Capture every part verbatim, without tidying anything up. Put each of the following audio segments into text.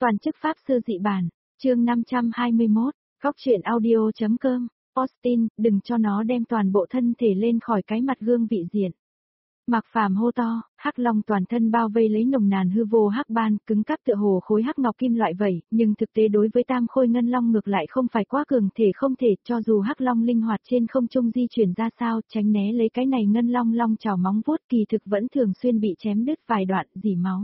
Toàn chức pháp sư dị bản, chương năm trăm hai mươi mốt, góc truyện audio.com, Austin, đừng cho nó đem toàn bộ thân thể lên khỏi cái mặt gương vị diện. Mạc Phàm hô to, hắc long toàn thân bao vây lấy nồng nàn hư vô hắc ban, cứng cáp tựa hồ khối hắc ngọc kim loại vậy, nhưng thực tế đối với tam khôi ngân long ngược lại không phải quá cường thể không thể, cho dù hắc long linh hoạt trên không trung di chuyển ra sao, tránh né lấy cái này ngân long long chảo móng vuốt kỳ thực vẫn thường xuyên bị chém đứt vài đoạn, rỉ máu.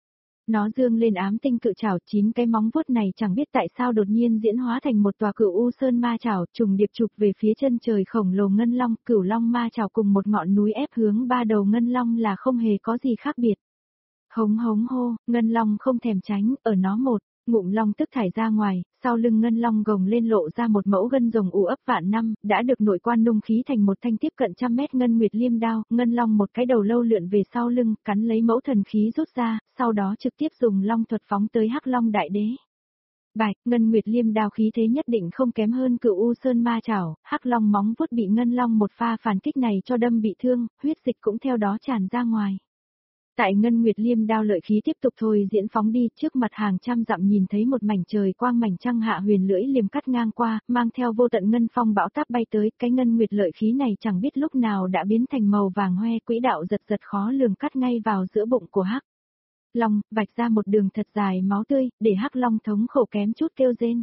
Nó dương lên ám tinh cự chảo, chín cái móng vuốt này chẳng biết tại sao đột nhiên diễn hóa thành một tòa cửu u sơn ma chảo, trùng điệp chụp về phía chân trời khổng lồ ngân long, cửu long ma chảo cùng một ngọn núi ép hướng ba đầu ngân long là không hề có gì khác biệt. Hống hống hô, ngân long không thèm tránh, ở nó một ngụm long tức thải ra ngoài, sau lưng ngân long gồng lên lộ ra một mẫu gân rồng ù ấp vạn năm, đã được nội quan nung khí thành một thanh tiếp cận trăm mét ngân nguyệt liêm đao, ngân long một cái đầu lâu lượn về sau lưng, cắn lấy mẫu thần khí rút ra, sau đó trực tiếp dùng long thuật phóng tới hắc long đại đế. Bạch, ngân nguyệt liêm đao khí thế nhất định không kém hơn cửu u sơn ma chảo, hắc long móng vuốt bị ngân long một pha phản kích này cho đâm bị thương, huyết dịch cũng theo đó tràn ra ngoài. Tại ngân nguyệt liêm đao lợi khí tiếp tục thôi diễn phóng đi, trước mặt hàng trăm dặm nhìn thấy một mảnh trời quang mảnh trăng hạ huyền lưỡi liềm cắt ngang qua, mang theo vô tận ngân phong bão táp bay tới, cái ngân nguyệt lợi khí này chẳng biết lúc nào đã biến thành màu vàng hoe, quỹ đạo giật giật khó lường cắt ngay vào giữa bụng của hắc long, vạch ra một đường thật dài máu tươi, để hắc long thống khổ kém chút kêu rên.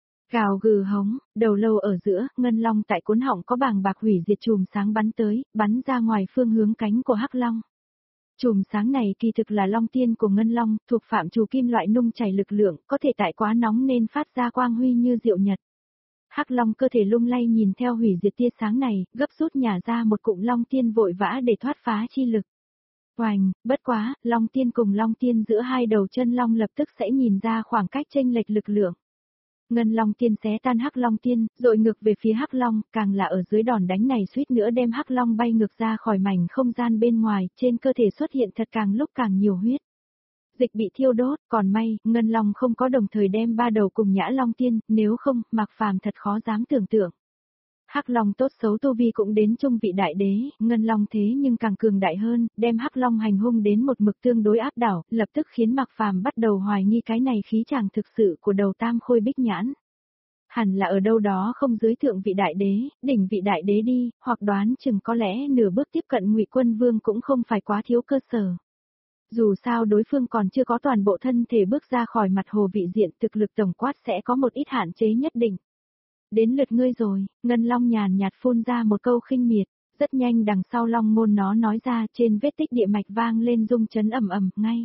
Gào gừ hống, đầu lâu ở giữa, ngân long tại cuốn họng có bàng bạc hủy diệt chùm sáng bắn tới, bắn ra ngoài phương hướng cánh của hắc long. Chùm sáng này kỳ thực là long tiên của ngân long, thuộc phạm trù kim loại nung chảy lực lượng, có thể tại quá nóng nên phát ra quang huy như diệu nhật. Hắc long cơ thể lung lay nhìn theo hủy diệt tia sáng này, gấp rút nhả ra một cụm long tiên vội vã để thoát phá chi lực. Oành, bất quá, long tiên cùng long tiên giữa hai đầu chân long lập tức sẽ nhìn ra khoảng cách chênh lệch lực lượng. Ngân long tiên xé tan hắc long tiên, dội ngược về phía hắc long, càng là ở dưới đòn đánh này suýt nữa đem hắc long bay ngược ra khỏi mảnh không gian bên ngoài, trên cơ thể xuất hiện thật càng lúc càng nhiều huyết. Dịch bị thiêu đốt, còn may, ngân long không có đồng thời đem ba đầu cùng nhã long tiên, nếu không, Mạc Phàm thật khó dám tưởng tượng. Hắc long tốt xấu tu vi cũng đến trung vị đại đế, ngân long thế nhưng càng cường đại hơn, đem hắc long hành hung đến một mực tương đối áp đảo, lập tức khiến Mạc Phàm bắt đầu hoài nghi cái này khí chàng thực sự của đầu tam khôi bích nhãn. Hẳn là ở đâu đó không dưới thượng vị đại đế, đỉnh vị đại đế đi, hoặc đoán chừng có lẽ nửa bước tiếp cận Ngụy Quân Vương cũng không phải quá thiếu cơ sở. Dù sao đối phương còn chưa có toàn bộ thân thể bước ra khỏi mặt hồ vị diện, thực lực tổng quát sẽ có một ít hạn chế nhất định. Đến lượt ngươi rồi, ngân long nhàn nhạt phun ra một câu khinh miệt, rất nhanh đằng sau long môn nó nói ra, trên vết tích địa mạch vang lên rung chấn ầm ầm ngay.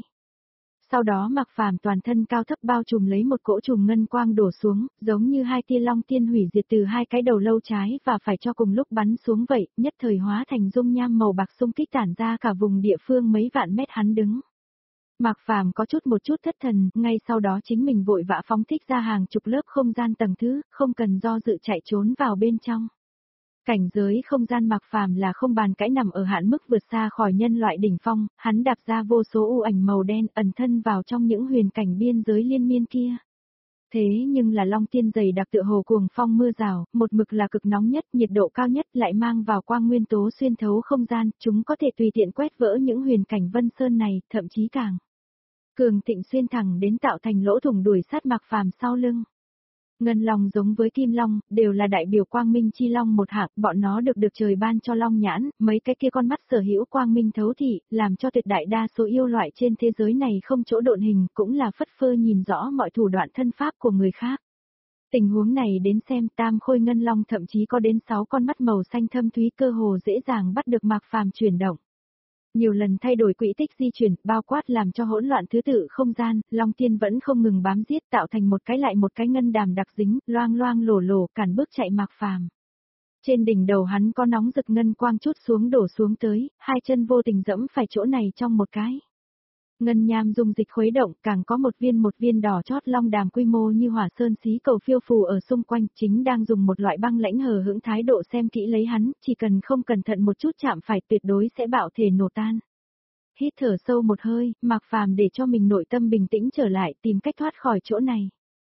Sau đó Mạc Phàm toàn thân cao thấp bao trùm lấy một cỗ trùm ngân quang đổ xuống, giống như hai tia long tiên hủy diệt từ hai cái đầu lâu trái và phải cho cùng lúc bắn xuống vậy, nhất thời hóa thành dung nham màu bạc xung kích tản ra cả vùng địa phương mấy vạn mét hắn đứng. Mạc Phàm có chút một chút thất thần, ngay sau đó chính mình vội vã phóng thích ra hàng chục lớp không gian tầng thứ, không cần do dự chạy trốn vào bên trong. Cảnh giới không gian Mạc Phàm là không bàn cãi nằm ở hạn mức vượt xa khỏi nhân loại đỉnh phong, hắn đạp ra vô số u ảnh màu đen ẩn thân vào trong những huyền cảnh biên giới liên miên kia. Thế nhưng là long tiên dày đặc tựa hồ cuồng phong mưa rào, một mực là cực nóng nhất, nhiệt độ cao nhất lại mang vào quang nguyên tố xuyên thấu không gian, chúng có thể tùy tiện quét vỡ những huyền cảnh vân sơn này, thậm chí càng cường thịnh xuyên thẳng đến tạo thành lỗ thủng đuổi sát Mạc Phàm sau lưng. Ngân long giống với kim long, đều là đại biểu quang minh chi long một hạng, bọn nó được được trời ban cho long nhãn, mấy cái kia con mắt sở hữu quang minh thấu thị, làm cho tuyệt đại đa số yêu loại trên thế giới này không chỗ độn hình, cũng là phất phơ nhìn rõ mọi thủ đoạn thân pháp của người khác. Tình huống này đến xem tam khôi ngân long thậm chí có đến sáu con mắt màu xanh thâm thúy cơ hồ dễ dàng bắt được Mạc Phàm chuyển động. Nhiều lần thay đổi quỹ tích di chuyển, bao quát làm cho hỗn loạn thứ tự không gian, long tiên vẫn không ngừng bám giết tạo thành một cái lại một cái ngân đàm đặc dính, loang loang lổ lổ cản bước chạy Mạc Phàm. Trên đỉnh đầu hắn có nóng rực ngân quang chút xuống đổ xuống tới, hai chân vô tình dẫm phải chỗ này trong một cái. Ngân nham dung dịch khuấy động, càng có một viên một viên đỏ chót long đàm quy mô như hỏa sơn xí cầu phiêu phù ở xung quanh, chính đang dùng một loại băng lãnh hờ hững thái độ xem kỹ lấy hắn, chỉ cần không cẩn thận một chút chạm phải tuyệt đối sẽ bạo thể nổ tan. Hít thở sâu một hơi, Mạc Phàm để cho mình nội tâm bình tĩnh trở lại, tìm cách thoát khỏi chỗ này.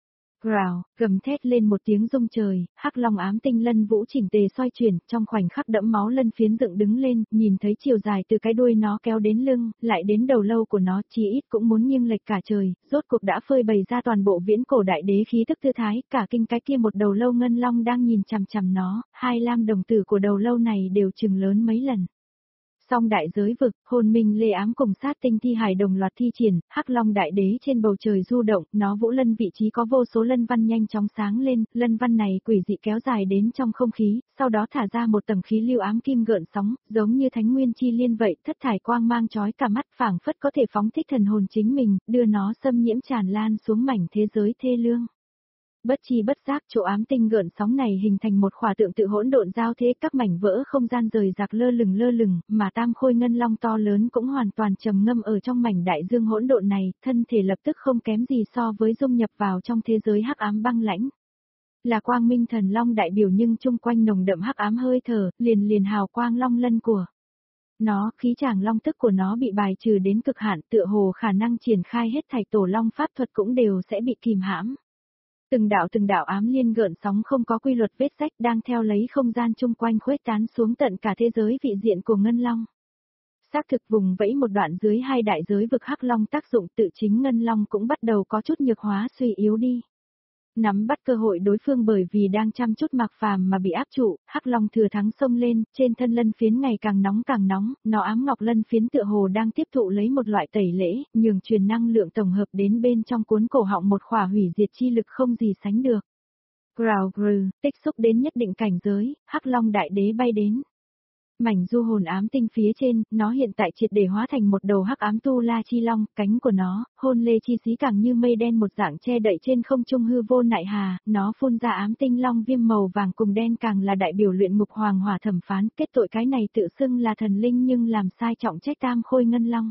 Rào, gầm thét lên một tiếng rung trời, hắc long ám tinh lân vũ chỉnh tề xoay chuyển, trong khoảnh khắc đẫm máu lân phiến dựng đứng lên, nhìn thấy chiều dài từ cái đuôi nó kéo đến lưng, lại đến đầu lâu của nó, chí ít cũng muốn nghiêng lệch cả trời, rốt cuộc đã phơi bày ra toàn bộ viễn cổ đại đế khí tức tư thái, cả kinh cái kia một đầu lâu ngân long đang nhìn chằm chằm nó, hai lam đồng tử của đầu lâu này đều chừng lớn mấy lần. Song đại giới vực, hồn minh lê ám cùng sát tinh thi hải đồng loạt thi triển, hắc long đại đế trên bầu trời du động, nó vũ lân vị trí có vô số lân văn nhanh chóng sáng lên, lân văn này quỷ dị kéo dài đến trong không khí, sau đó thả ra một tầng khí lưu ám kim gợn sóng, giống như thánh nguyên chi liên vậy, thất thải quang mang chói cả mắt, phảng phất có thể phóng thích thần hồn chính mình, đưa nó xâm nhiễm tràn lan xuống mảnh thế giới thê lương. Bất chi bất giác chỗ ám tinh gợn sóng này hình thành một khỏa tượng tự hỗn độn giao thế, các mảnh vỡ không gian rời rạc lơ lửng lơ lửng, mà tam khôi ngân long to lớn cũng hoàn toàn trầm ngâm ở trong mảnh đại dương hỗn độn này, thân thể lập tức không kém gì so với dung nhập vào trong thế giới hắc ám băng lãnh. Là quang minh thần long đại biểu nhưng chung quanh nồng đậm hắc ám hơi thở, liền liền hào quang long lân của nó, khí tràng long tức của nó bị bài trừ đến cực hạn, tựa hồ khả năng triển khai hết thảy tổ long pháp thuật cũng đều sẽ bị kìm hãm. Từng đạo từng đạo ám liên gợn sóng không có quy luật vết rách đang theo lấy không gian chung quanh khuếch tán xuống tận cả thế giới vị diện của Ngân Long. Xác thực vùng vẫy một đoạn dưới hai đại giới vực hắc long tác dụng, tự chính Ngân Long cũng bắt đầu có chút nhược hóa suy yếu đi. Nắm bắt cơ hội đối phương bởi vì đang chăm chút Mạc Phàm mà bị áp trụ, hắc long thừa thắng xông lên, trên thân lân phiến ngày càng nóng càng nóng, nó ám ngọc lân phiến tựa hồ đang tiếp thụ lấy một loại tẩy lễ, nhường truyền năng lượng tổng hợp đến bên trong cuốn cổ họng một khỏa hủy diệt chi lực không gì sánh được. Growl Gru, tích xúc đến nhất định cảnh giới, hắc long đại đế bay đến. Mảnh du hồn ám tinh phía trên, nó hiện tại triệt để hóa thành một đầu hắc ám tu la chi long, cánh của nó, hôn lê chi xí càng như mây đen một dạng che đậy trên không trung hư vô nại hà, nó phun ra ám tinh long viêm màu vàng cùng đen càng là đại biểu luyện ngục hoàng hỏa thẩm phán, kết tội cái này tự xưng là thần linh nhưng làm sai trọng trách tam khôi ngân long.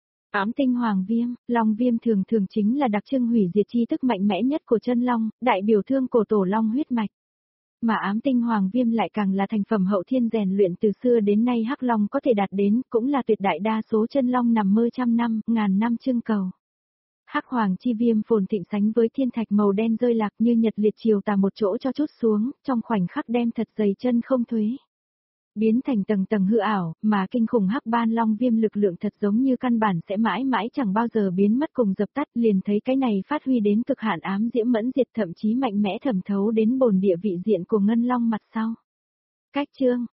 Ám tinh hoàng viêm, long viêm thường thường chính là đặc trưng hủy diệt chi tức mạnh mẽ nhất của chân long, đại biểu thương cổ tổ long huyết mạch. Mà ám tinh hoàng viêm lại càng là thành phẩm hậu thiên rèn luyện từ xưa đến nay hắc long có thể đạt đến, cũng là tuyệt đại đa số chân long nằm mơ trăm năm, ngàn năm trưng cầu. Hắc hoàng chi viêm phồn thịnh sánh với thiên thạch màu đen rơi lạc như nhật liệt chiều tà một chỗ cho chút xuống, trong khoảnh khắc đem thật dày chân không thuế. Biến thành tầng tầng hư ảo, mà kinh khủng hắc ban long viêm lực lượng thật giống như căn bản sẽ mãi mãi chẳng bao giờ biến mất cùng dập tắt, liền thấy cái này phát huy đến cực hạn ám diễm mẫn diệt, thậm chí mạnh mẽ thẩm thấu đến bồn địa vị diện của ngân long mặt sau. Cách chương